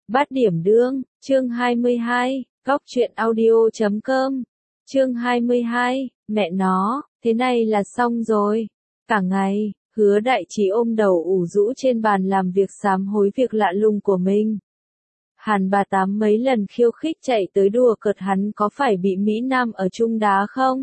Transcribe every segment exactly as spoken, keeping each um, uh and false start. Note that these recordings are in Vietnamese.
Bát điểm đương, chương hai mươi hai, góc truyện audio chấm com, chương hai mươi hai, mẹ nó, thế này là xong rồi. Cả ngày, Hứa Đại Trí ôm đầu ủ rũ trên bàn làm việc sám hối việc lạ lùng của mình. Hàn bà tám mấy lần khiêu khích chạy tới đùa cợt hắn có phải bị Mỹ Nam ở chung đá không?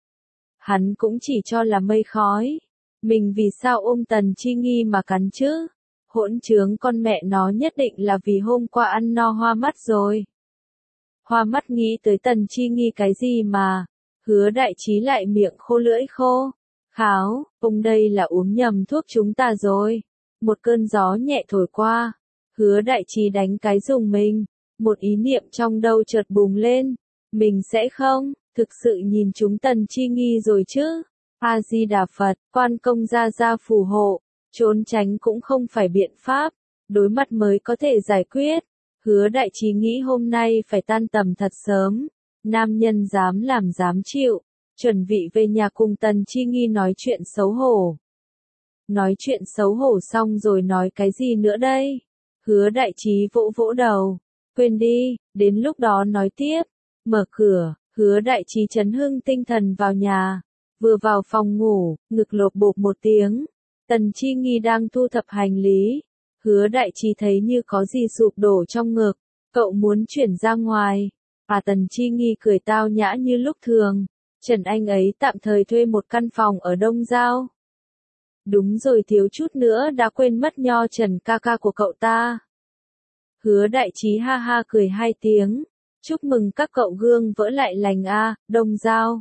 Hắn cũng chỉ cho là mây khói. Mình vì sao ôm Tần Chi Nghi mà cắn chứ? Hỗn trướng con mẹ nó nhất định là vì hôm qua ăn no hoa mắt rồi. Hoa mắt nghĩ tới Tần Chi Nghi cái gì mà, Hứa Đại Trí lại miệng khô lưỡi khô. Kháo, ông đây là uống nhầm thuốc chúng ta rồi. Một cơn gió nhẹ thổi qua, Hứa Đại Trí đánh cái rùng mình, một ý niệm trong đầu chợt bùng lên. Mình sẽ không, thực sự nhìn chúng Tần Chi Nghi rồi chứ. A-di-đà Phật, quan công gia gia phù hộ. Trốn tránh cũng không phải biện pháp, đối mặt mới có thể giải quyết. Hứa Đại Trí nghĩ hôm nay phải tan tầm thật sớm, nam nhân dám làm dám chịu, chuẩn bị về nhà cùng Tần Chi Nghi nói chuyện xấu hổ. Nói chuyện xấu hổ xong rồi nói cái gì nữa đây? Hứa Đại Trí vỗ vỗ đầu, quên đi, đến lúc đó nói tiếp. Mở cửa, Hứa Đại Trí chấn hưng tinh thần vào nhà, vừa vào phòng ngủ, ngực lộp bộp một tiếng. Tần Chi Nghi đang thu thập hành lý, Hứa Đại Trí thấy như có gì sụp đổ trong ngực, cậu muốn chuyển ra ngoài. À Tần Chi Nghi cười tao nhã như lúc thường, Trần anh ấy tạm thời thuê một căn phòng ở Đông Giao. Đúng rồi, thiếu chút nữa đã quên mất Nho Trần ca ca của cậu ta. Hứa Đại Trí ha ha cười hai tiếng, chúc mừng các cậu gương vỡ lại lành a, Đông Giao.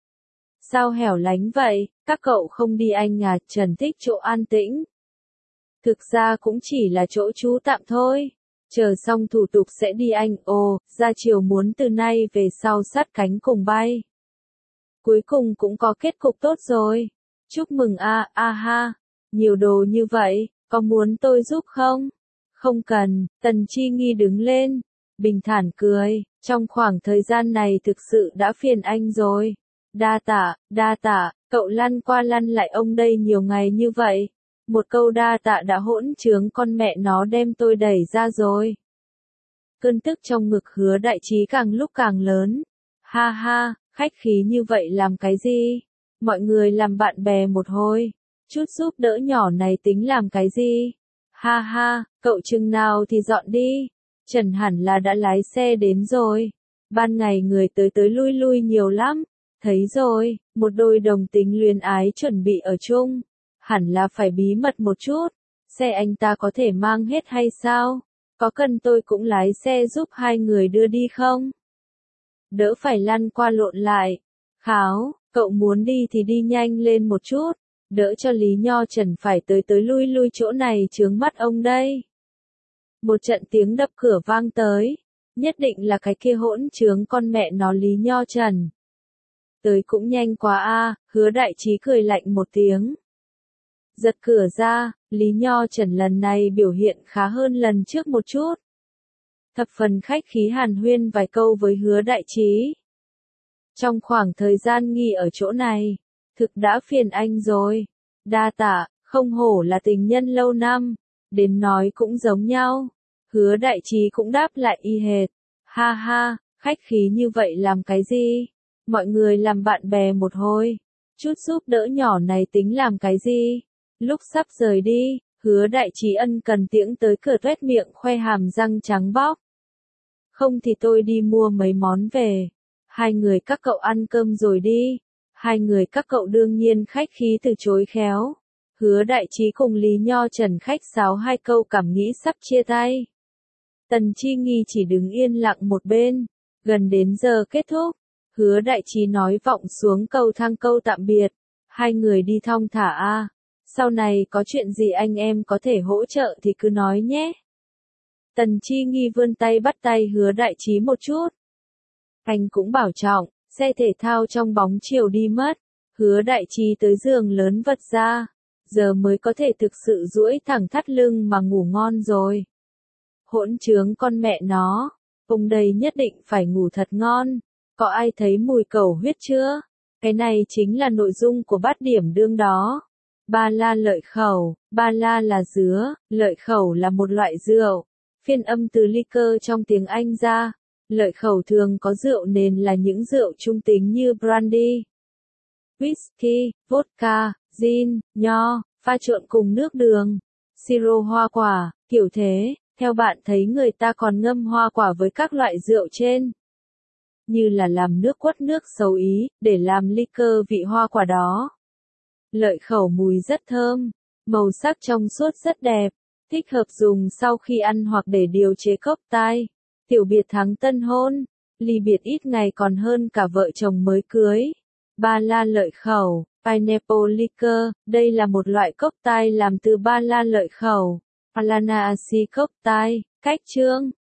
Sao hẻo lánh vậy, các cậu không đi anh à? Trần thích chỗ an tĩnh. Thực ra cũng chỉ là chỗ trú tạm thôi. Chờ xong thủ tục sẽ đi anh. Ồ, ra chiều muốn từ nay về sau sát cánh cùng bay. Cuối cùng cũng có kết cục tốt rồi. Chúc mừng a, a ha. Nhiều đồ như vậy, có muốn tôi giúp không? Không cần, Tần Chi Nghi đứng lên, bình thản cười. Trong khoảng thời gian này thực sự đã phiền anh rồi. Đa tạ, đa tạ, cậu lăn qua lăn lại ông đây nhiều ngày như vậy. Một câu đa tạ đã hỗn trướng con mẹ nó đem tôi đẩy ra rồi. Cơn tức trong ngực Hứa Đại Trí càng lúc càng lớn. Ha ha, khách khí như vậy làm cái gì? Mọi người làm bạn bè một hồi. Chút giúp đỡ nhỏ này tính làm cái gì? Ha ha, cậu chừng nào thì dọn đi. Trần hẳn là đã lái xe đến rồi. Ban ngày người tới tới lui lui nhiều lắm. Thấy rồi, một đôi đồng tính luyến ái chuẩn bị ở chung. Hẳn là phải bí mật một chút. Xe anh ta có thể mang hết hay sao? Có cần tôi cũng lái xe giúp hai người đưa đi không? Đỡ phải lăn qua lộn lại. Kháo, cậu muốn đi thì đi nhanh lên một chút. Đỡ cho Lý Nho Trần phải tới tới lui lui chỗ này chướng mắt ông đây. Một trận tiếng đập cửa vang tới. Nhất định là cái kia hỗn trướng con mẹ nó Lý Nho Trần. Tới cũng nhanh quá a, Hứa Đại Trí cười lạnh một tiếng. Giật cửa ra, Lý Nho Trần lần này biểu hiện khá hơn lần trước một chút. Thập phần khách khí hàn huyên vài câu với Hứa Đại Trí. Trong khoảng thời gian nghỉ ở chỗ này, thực đã phiền anh rồi. Đa tạ, không hổ là tình nhân lâu năm, đến nói cũng giống nhau. Hứa Đại Trí cũng đáp lại y hệt. Ha ha, khách khí như vậy làm cái gì? Mọi người làm bạn bè một hồi. Chút giúp đỡ nhỏ này tính làm cái gì? Lúc sắp rời đi, Hứa Đại Trí ân cần tiễn tới cửa tuét miệng khoe hàm răng trắng bóc. Không thì tôi đi mua mấy món về. Hai người các cậu ăn cơm rồi đi. Hai người các cậu đương nhiên khách khí từ chối khéo. Hứa Đại Trí cùng Lý Nho Trần khách sáo hai câu cảm nghĩ sắp chia tay. Tần Chi Nghi chỉ đứng yên lặng một bên. Gần đến giờ kết thúc. Hứa Đại Trí nói vọng xuống cầu thang câu tạm biệt. Hai người đi thong thả a. Sau này có chuyện gì anh em có thể hỗ trợ thì cứ nói nhé. Tần Chi Nghi vươn tay bắt tay Hứa Đại Trí một chút. Anh cũng bảo trọng, xe thể thao trong bóng chiều đi mất. Hứa Đại Trí tới giường lớn vật ra. Giờ mới có thể thực sự duỗi thẳng thắt lưng mà ngủ ngon rồi. Hỗn trướng con mẹ nó. Ông đây nhất định phải ngủ thật ngon. Có ai thấy mùi cẩu huyết chưa? Cái này chính là nội dung của bát điểm đương đó. Ba la lợi khẩu, ba la là dứa, lợi khẩu là một loại rượu. phiên âm từ liquor trong tiếng Anh ra. Lợi khẩu thường có rượu nền là những rượu trung tính như brandy, whisky, vodka, gin, nho, pha trộn cùng nước đường, siro hoa quả, kiểu thế. Theo bạn thấy người ta còn ngâm hoa quả với các loại rượu trên, như là làm nước quất nước xấu Ý, để làm liquor vị hoa quả đó. Lợi khẩu mùi rất thơm, màu sắc trong suốt rất đẹp, thích hợp dùng sau khi ăn hoặc để điều chế cocktail. Tiểu biệt thắng tân hôn, ly biệt ít ngày còn hơn cả vợ chồng mới cưới. Ba la lợi khẩu, pineapple liquor, đây là một loại cocktail làm từ ba la lợi khẩu. Palanaceae cocktail, cách chương.